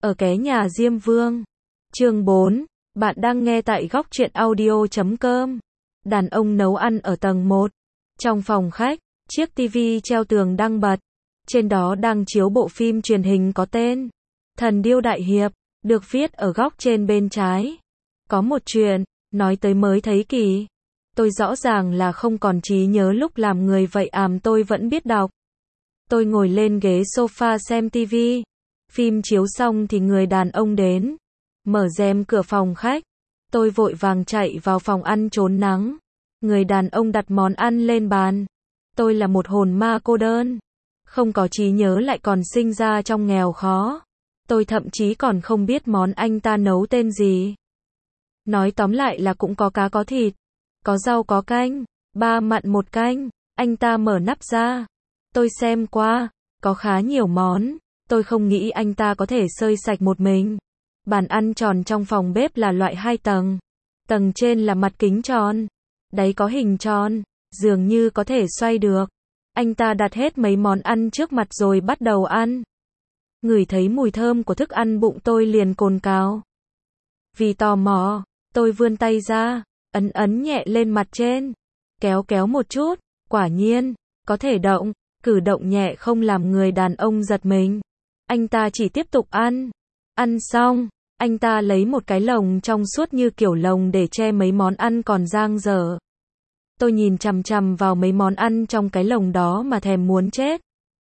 Ở ké nhà Diêm Vương. Chương 4. Bạn đang nghe tại góc truyện audio.com. Đàn ông nấu ăn ở tầng 1. Trong phòng khách, chiếc tivi treo tường đang bật. Trên đó đang chiếu bộ phim truyền hình có tên Thần Điêu Đại Hiệp, được viết ở góc trên bên trái. Có một chuyện, nói tới mới thấy kỳ. Tôi rõ ràng là không còn trí nhớ lúc làm người vậy tôi vẫn biết đọc. Tôi ngồi lên ghế sofa xem tivi. Phim chiếu xong thì người đàn ông đến. Mở rèm cửa phòng khách. Tôi vội vàng chạy vào phòng ăn trốn nắng. Người đàn ông đặt món ăn lên bàn. Tôi là một hồn ma cô đơn. Không có trí nhớ lại còn sinh ra trong nghèo khó. Tôi thậm chí còn không biết món anh ta nấu tên gì. Nói tóm lại là cũng có cá có thịt. Có rau có canh. 3 mặn 1 canh. Anh ta mở nắp ra. Tôi xem qua. Có khá nhiều món. Tôi không nghĩ anh ta có thể xơi sạch một mình. Bàn ăn tròn trong phòng bếp là loại 2 tầng. Tầng trên là mặt kính tròn. Đáy có hình tròn. Dường như có thể xoay được. Anh ta đặt hết mấy món ăn trước mặt rồi bắt đầu ăn. Ngửi thấy mùi thơm của thức ăn bụng tôi liền cồn cào. Vì tò mò, tôi vươn tay ra, ấn nhẹ lên mặt trên. Kéo một chút, quả nhiên, có thể động. Cử động nhẹ không làm người đàn ông giật mình. Anh ta chỉ tiếp tục ăn. Ăn xong, anh ta lấy một cái lồng trong suốt như kiểu lồng để che mấy món ăn còn dang dở. Tôi nhìn chằm chằm vào mấy món ăn trong cái lồng đó mà thèm muốn chết.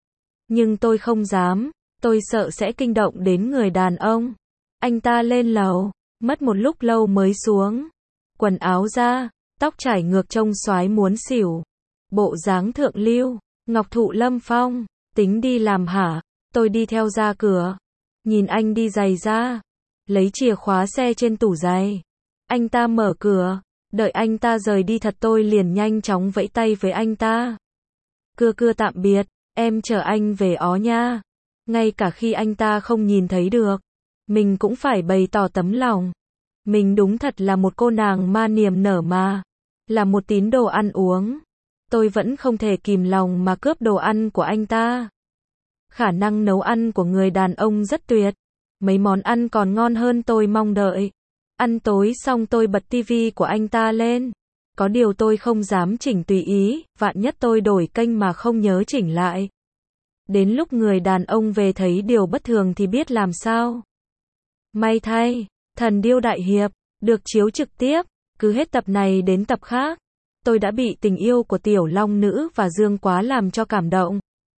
Nhưng tôi không dám, tôi sợ sẽ kinh động đến người đàn ông. Anh ta lên lầu, mất một lúc lâu mới xuống. Quần áo ra, tóc trải ngược trông xoái muốn xỉu. Bộ dáng thượng lưu, ngọc thụ lâm phong, tính đi làm hả? Tôi đi theo ra cửa. Nhìn anh đi giày ra. Lấy chìa khóa xe trên tủ giày. Anh ta mở cửa. Đợi anh ta rời đi thật tôi liền nhanh chóng vẫy tay với anh ta. Cưa tạm biệt, em chở anh về ó nha. Ngay cả khi anh ta không nhìn thấy được. Mình cũng phải bày tỏ tấm lòng. Mình đúng thật là một cô nàng ma niềm nở mà. Là một tín đồ ăn uống. Tôi vẫn không thể kìm lòng mà cướp đồ ăn của anh ta. Khả năng nấu ăn của người đàn ông rất tuyệt. Mấy món ăn còn ngon hơn tôi mong đợi. Ăn tối xong tôi bật tivi của anh ta lên. Có điều tôi không dám chỉnh tùy ý, vạn nhất tôi đổi kênh mà không nhớ chỉnh lại. Đến lúc người đàn ông về thấy điều bất thường thì biết làm sao. May thay, Thần Điêu Đại Hiệp, được chiếu trực tiếp, cứ hết tập này đến tập khác. Tôi đã bị tình yêu của Tiểu Long Nữ và Dương Quá làm cho cảm động.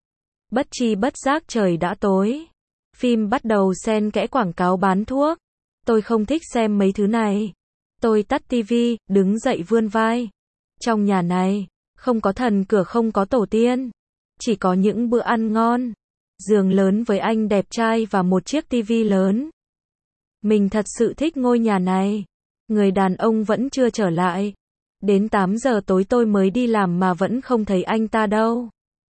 Bất tri bất giác trời đã tối. Phim bắt đầu xen kẽ quảng cáo bán thuốc. Tôi không thích xem mấy thứ này. Tôi tắt tivi, đứng dậy vươn vai. Trong nhà này, không có thần cửa không có tổ tiên. Chỉ có những bữa ăn ngon. Giường lớn với anh đẹp trai và một chiếc tivi lớn. Mình thật sự thích ngôi nhà này. Người đàn ông vẫn chưa trở lại. Đến 8 giờ tối tôi mới đi làm mà vẫn không thấy anh ta đâu.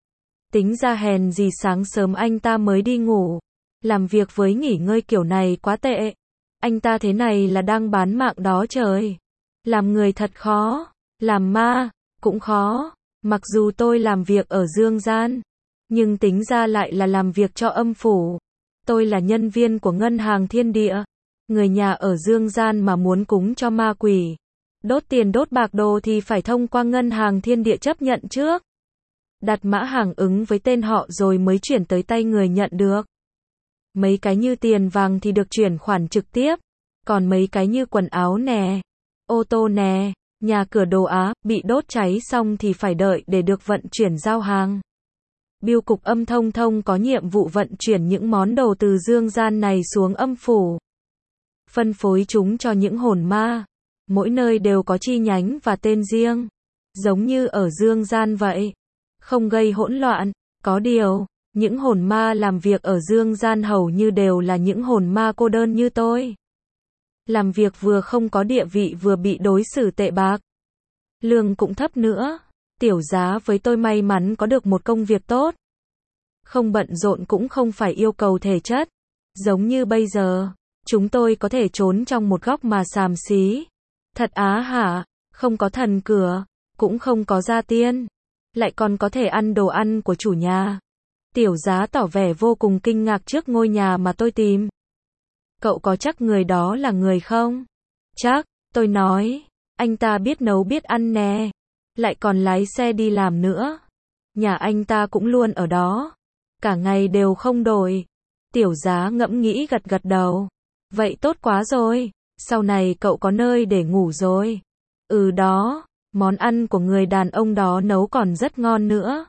Tính ra hèn gì sáng sớm anh ta mới đi ngủ. Làm việc với nghỉ ngơi kiểu này quá tệ. Anh ta thế này là đang bán mạng đó trời. Làm người thật khó. Làm ma, cũng khó. Mặc dù tôi làm việc ở dương gian. Nhưng tính ra lại là làm việc cho âm phủ. Tôi là nhân viên của ngân hàng thiên địa. Người nhà ở dương gian mà muốn cúng cho ma quỷ. Đốt tiền đốt bạc đồ thì phải thông qua ngân hàng thiên địa chấp nhận trước. Đặt mã hàng ứng với tên họ rồi mới chuyển tới tay người nhận được. Mấy cái như tiền vàng thì được chuyển khoản trực tiếp. Còn mấy cái như quần áo nè, ô tô nè, nhà cửa đồ á, bị đốt cháy xong thì phải đợi để được vận chuyển giao hàng. Bưu cục Âm Thông Thông có nhiệm vụ vận chuyển những món đồ từ dương gian này xuống âm phủ. Phân phối chúng cho những hồn ma. Mỗi nơi đều có chi nhánh và tên riêng. Giống như ở dương gian vậy. Không gây hỗn loạn. Có điều, những hồn ma làm việc ở dương gian hầu như đều là những hồn ma cô đơn như tôi. Làm việc vừa không có địa vị vừa bị đối xử tệ bạc. Lương cũng thấp nữa. Tiểu giá với tôi may mắn có được một công việc tốt. Không bận rộn cũng không phải yêu cầu thể chất. Giống như bây giờ, chúng tôi có thể trốn trong một góc mà xàm xí. Thật á hả, không có thần cửa, cũng không có gia tiên. Lại còn có thể ăn đồ ăn của chủ nhà. Tiểu giá tỏ vẻ vô cùng kinh ngạc trước ngôi nhà mà tôi tìm. cậu có chắc người đó là người không? Chắc, tôi nói, anh ta biết nấu biết ăn nè, lại còn lái xe đi làm nữa. Nhà anh ta cũng luôn ở đó, cả ngày đều không đổi. Tiểu Giá ngẫm nghĩ gật gật đầu. Vậy tốt quá rồi, sau này cậu có nơi để ngủ rồi. Ừ đó, món ăn của người đàn ông đó nấu còn rất ngon nữa.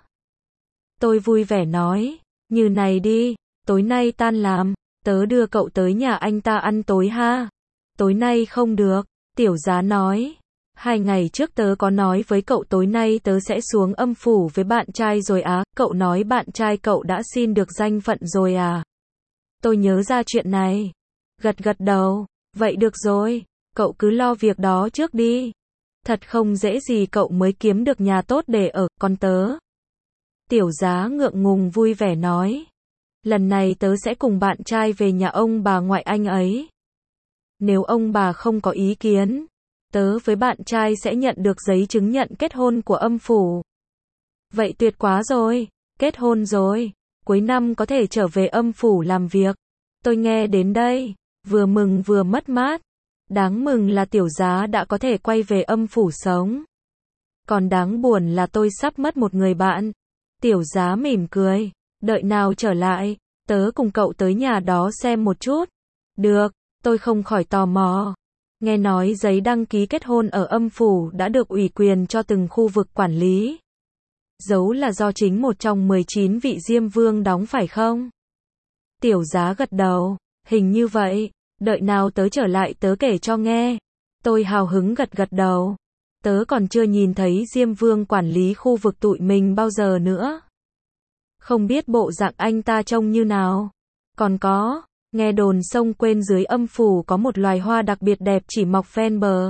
Tôi vui vẻ nói, như này đi, tối nay tan làm, tớ đưa cậu tới nhà anh ta ăn tối ha. Tối nay không được, Tiểu Giá nói. 2 ngày trước tớ có nói với cậu tối nay tớ sẽ xuống âm phủ với bạn trai rồi á, cậu nói bạn trai cậu đã xin được danh phận rồi à? Tôi nhớ ra chuyện này. Gật gật đầu, vậy được rồi, cậu cứ lo việc đó trước đi. Thật không dễ gì cậu mới kiếm được nhà tốt để ở, còn tớ. Tiểu Giá ngượng ngùng vui vẻ nói. Lần này tớ sẽ cùng bạn trai về nhà ông bà ngoại anh ấy. Nếu ông bà không có ý kiến, tớ với bạn trai sẽ nhận được giấy chứng nhận kết hôn của âm phủ. Vậy tuyệt quá rồi, kết hôn rồi, cuối năm có thể trở về âm phủ làm việc. Tôi nghe đến đây, vừa mừng vừa mất mát. Đáng mừng là Tiểu Giá đã có thể quay về âm phủ sống. Còn đáng buồn là tôi sắp mất một người bạn. Tiểu Giá mỉm cười, đợi nào trở lại, tớ cùng cậu tới nhà đó xem một chút. Được, tôi không khỏi tò mò. Nghe nói giấy đăng ký kết hôn ở âm phủ đã được ủy quyền cho từng khu vực quản lý. Dấu là do chính một trong 19 vị Diêm Vương đóng phải không? Tiểu Giá gật đầu, hình như vậy, đợi nào tớ trở lại tớ kể cho nghe. Tôi hào hứng gật gật đầu. Tớ còn chưa nhìn thấy Diêm Vương quản lý khu vực tụi mình bao giờ nữa. Không biết bộ dạng anh ta trông như nào. Còn có, nghe đồn sông Quên dưới âm phủ có một loài hoa đặc biệt đẹp chỉ mọc ven bờ.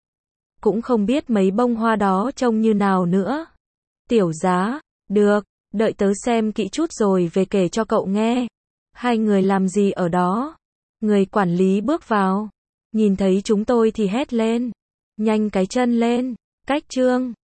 Cũng không biết mấy bông hoa đó trông như nào nữa. Tiểu Giá, được, đợi tớ xem kỹ chút rồi về kể cho cậu nghe. Hai người làm gì ở đó? Người quản lý bước vào, nhìn thấy chúng tôi thì hét lên. Nhanh cái chân lên, cách trương.